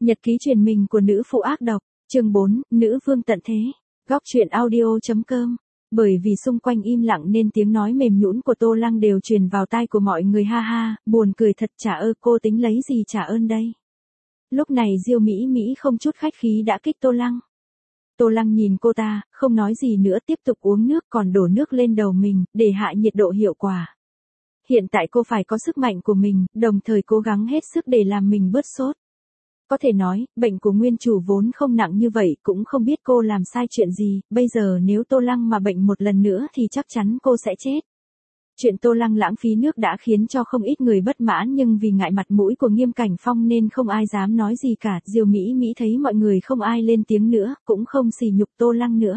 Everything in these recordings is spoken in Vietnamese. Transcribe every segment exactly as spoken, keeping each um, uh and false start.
Nhật ký truyền mình của nữ phụ ác độc, chương bốn, nữ vương tận thế. Góc truyện audio.com. Bởi vì xung quanh im lặng nên tiếng nói mềm nhũn của Tô Lăng đều truyền vào tai của mọi người, ha ha, buồn cười thật, trả ơn, cô tính lấy gì trả ơn đây. Lúc này Diêu Mỹ Mỹ không chút khách khí đã kích Tô Lăng. Tô Lăng nhìn cô ta, không nói gì nữa, tiếp tục uống nước, còn đổ nước lên đầu mình, để hạ nhiệt độ hiệu quả. Hiện tại cô phải có sức mạnh của mình, đồng thời cố gắng hết sức để làm mình bớt sốt. Có thể nói, bệnh của nguyên chủ vốn không nặng như vậy, cũng không biết cô làm sai chuyện gì, bây giờ nếu Tô Lăng mà bệnh một lần nữa thì chắc chắn cô sẽ chết. Chuyện Tô Lăng lãng phí nước đã khiến cho không ít người bất mãn, nhưng vì ngại mặt mũi của Nghiêm Cảnh Phong nên không ai dám nói gì cả. Diêu Mỹ Mỹ thấy mọi người không ai lên tiếng nữa, cũng không sỉ nhục Tô Lăng nữa.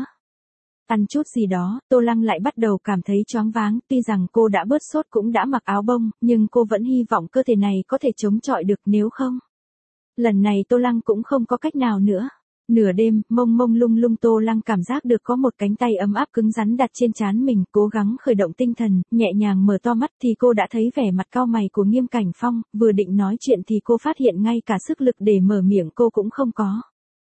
Ăn chút gì đó, Tô Lăng lại bắt đầu cảm thấy choáng váng, tuy rằng cô đã bớt sốt cũng đã mặc áo bông, nhưng cô vẫn hy vọng cơ thể này có thể chống chọi được, nếu không. Lần này Tô Lăng cũng không có cách nào nữa. Nửa đêm, mông mông lung lung, Tô Lăng cảm giác được có một cánh tay ấm áp cứng rắn đặt trên trán mình, cố gắng khởi động tinh thần, nhẹ nhàng mở to mắt thì cô đã thấy vẻ mặt cau mày của Nghiêm Cảnh Phong, vừa định nói chuyện thì cô phát hiện ngay cả sức lực để mở miệng cô cũng không có.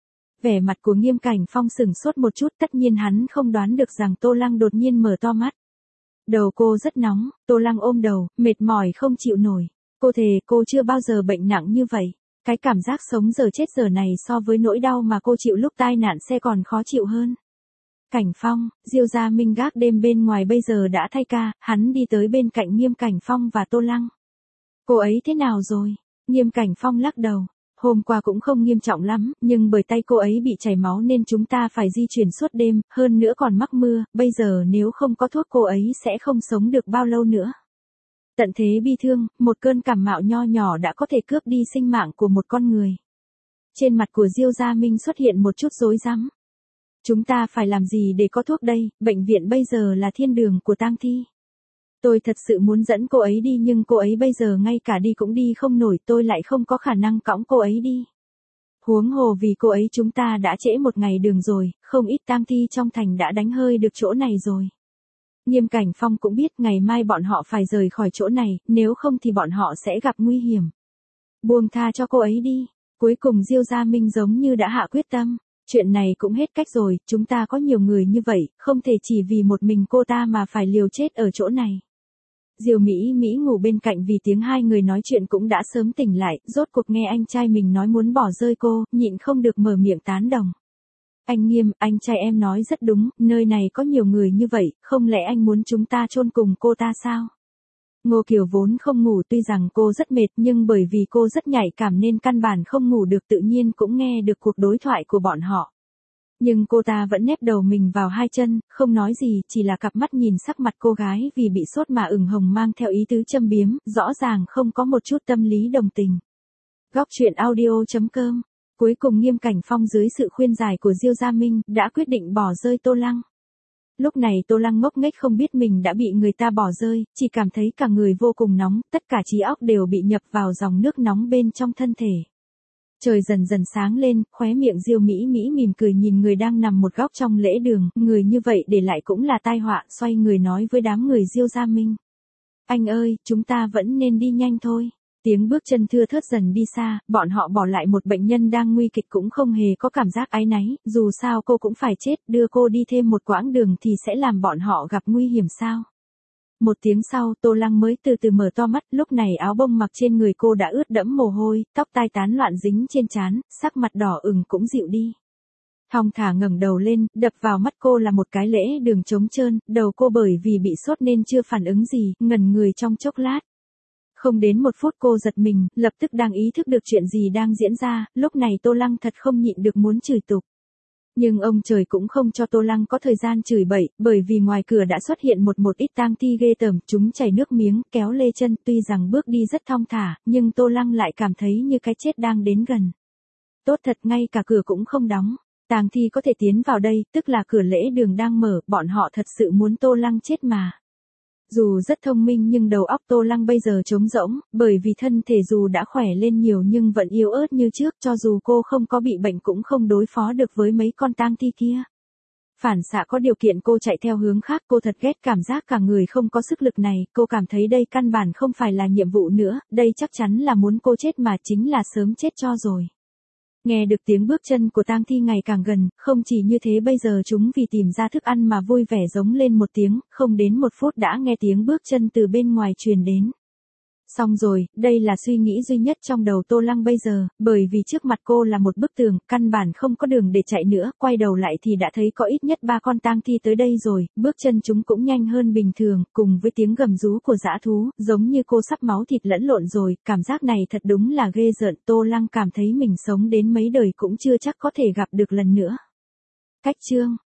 Vẻ mặt của Nghiêm Cảnh Phong sửng sốt một chút, tất nhiên hắn không đoán được rằng Tô Lăng đột nhiên mở to mắt. Đầu cô rất nóng, Tô Lăng ôm đầu, mệt mỏi không chịu nổi. Cô thề cô chưa bao giờ bệnh nặng như vậy. Cái cảm giác sống giờ chết giờ này so với nỗi đau mà cô chịu lúc tai nạn xe còn khó chịu hơn. Cảnh Phong, Diêu Gia Minh gác đêm bên ngoài bây giờ đã thay ca, hắn đi tới bên cạnh Nghiêm Cảnh Phong và Tô Lăng. Cô ấy thế nào rồi? Nghiêm Cảnh Phong lắc đầu. Hôm qua cũng không nghiêm trọng lắm, nhưng bởi tay cô ấy bị chảy máu nên chúng ta phải di chuyển suốt đêm, hơn nữa còn mắc mưa, bây giờ nếu không có thuốc cô ấy sẽ không sống được bao lâu nữa. Tận thế bi thương, một cơn cảm mạo nho nhỏ đã có thể cướp đi sinh mạng của một con người. Trên mặt của Diêu Gia Minh xuất hiện một chút rối rắm. Chúng ta phải làm gì để có thuốc đây, bệnh viện bây giờ là thiên đường của tang thi. Tôi thật sự muốn dẫn cô ấy đi nhưng cô ấy bây giờ ngay cả đi cũng đi không nổi, tôi lại không có khả năng cõng cô ấy đi. Huống hồ vì cô ấy chúng ta đã trễ một ngày đường rồi, không ít tang thi trong thành đã đánh hơi được chỗ này rồi. Nghiêm Cảnh Phong cũng biết ngày mai bọn họ phải rời khỏi chỗ này, nếu không thì bọn họ sẽ gặp nguy hiểm. Buông tha cho cô ấy đi. Cuối cùng Diêu Gia Minh giống như đã hạ quyết tâm. Chuyện này cũng hết cách rồi, chúng ta có nhiều người như vậy, không thể chỉ vì một mình cô ta mà phải liều chết ở chỗ này. Diêu Mỹ Mỹ ngủ bên cạnh vì tiếng hai người nói chuyện cũng đã sớm tỉnh lại, rốt cuộc nghe anh trai mình nói muốn bỏ rơi cô, nhịn không được mở miệng tán đồng. Anh Nghiêm, anh trai em nói rất đúng, nơi này có nhiều người như vậy, không lẽ anh muốn chúng ta chôn cùng cô ta sao? Ngô Kiều vốn không ngủ, tuy rằng cô rất mệt nhưng bởi vì cô rất nhạy cảm nên căn bản không ngủ được, tự nhiên cũng nghe được cuộc đối thoại của bọn họ. Nhưng cô ta vẫn nép đầu mình vào hai chân, không nói gì, chỉ là cặp mắt nhìn sắc mặt cô gái vì bị sốt mà ửng hồng mang theo ý tứ châm biếm, rõ ràng không có một chút tâm lý đồng tình. Góc truyện audio.com. Cuối cùng Nghiêm Cảnh Phong dưới sự khuyên giải của Diêu Gia Minh đã quyết định bỏ rơi Tô Lăng. Lúc này Tô Lăng ngốc nghếch không biết mình đã bị người ta bỏ rơi, chỉ cảm thấy cả người vô cùng nóng, tất cả trí óc đều bị nhập vào dòng nước nóng bên trong thân thể. Trời dần dần sáng lên, khóe miệng Diêu Mỹ Mỹ mỉm cười nhìn người đang nằm một góc trong lễ đường, người như vậy để lại cũng là tai họa, xoay người nói với đám người Diêu Gia Minh. Anh ơi, chúng ta vẫn nên đi nhanh thôi. Tiếng bước chân thưa thớt dần đi xa, bọn họ bỏ lại một bệnh nhân đang nguy kịch cũng không hề có cảm giác áy náy, dù sao cô cũng phải chết, đưa cô đi thêm một quãng đường thì sẽ làm bọn họ gặp nguy hiểm sao. Một tiếng sau, Tô Lăng mới từ từ mở to mắt, lúc này áo bông mặc trên người cô đã ướt đẫm mồ hôi, tóc tai tán loạn dính trên trán, sắc mặt đỏ ửng cũng dịu đi. Thong thả ngẩng đầu lên, đập vào mắt cô là một cái lễ đường trống trơn, đầu cô bởi vì bị sốt nên chưa phản ứng gì, ngẩn người trong chốc lát. Không đến một phút cô giật mình, lập tức đang ý thức được chuyện gì đang diễn ra, lúc này Tô Lăng thật không nhịn được muốn chửi tục. Nhưng ông trời cũng không cho Tô Lăng có thời gian chửi bậy, bởi vì ngoài cửa đã xuất hiện một một ít tang thi ghê tởm, chúng chảy nước miếng, kéo lê chân, tuy rằng bước đi rất thong thả, nhưng Tô Lăng lại cảm thấy như cái chết đang đến gần. Tốt thật, ngay cả cửa cũng không đóng. Tang thi có thể tiến vào đây, tức là cửa lễ đường đang mở, bọn họ thật sự muốn Tô Lăng chết mà. Dù rất thông minh nhưng đầu óc Tô Lăng bây giờ trống rỗng, bởi vì thân thể dù đã khỏe lên nhiều nhưng vẫn yếu ớt như trước, cho dù cô không có bị bệnh cũng không đối phó được với mấy con tang thi kia. Phản xạ có điều kiện cô chạy theo hướng khác, cô thật ghét cảm giác cả người không có sức lực này, cô cảm thấy đây căn bản không phải là nhiệm vụ nữa, đây chắc chắn là muốn cô chết mà, chính là sớm chết cho rồi. Nghe được tiếng bước chân của tang thi ngày càng gần, không chỉ như thế bây giờ chúng vì tìm ra thức ăn mà vui vẻ giống lên một tiếng, không đến một phút đã nghe tiếng bước chân từ bên ngoài truyền đến. Xong rồi, đây là suy nghĩ duy nhất trong đầu Tô Lăng bây giờ, bởi vì trước mặt cô là một bức tường, căn bản không có đường để chạy nữa, quay đầu lại thì đã thấy có ít nhất ba con tang thi tới đây rồi, bước chân chúng cũng nhanh hơn bình thường, cùng với tiếng gầm rú của dã thú, giống như cô sắp máu thịt lẫn lộn rồi, cảm giác này thật đúng là ghê rợn, Tô Lăng cảm thấy mình sống đến mấy đời cũng chưa chắc có thể gặp được lần nữa. Cách chương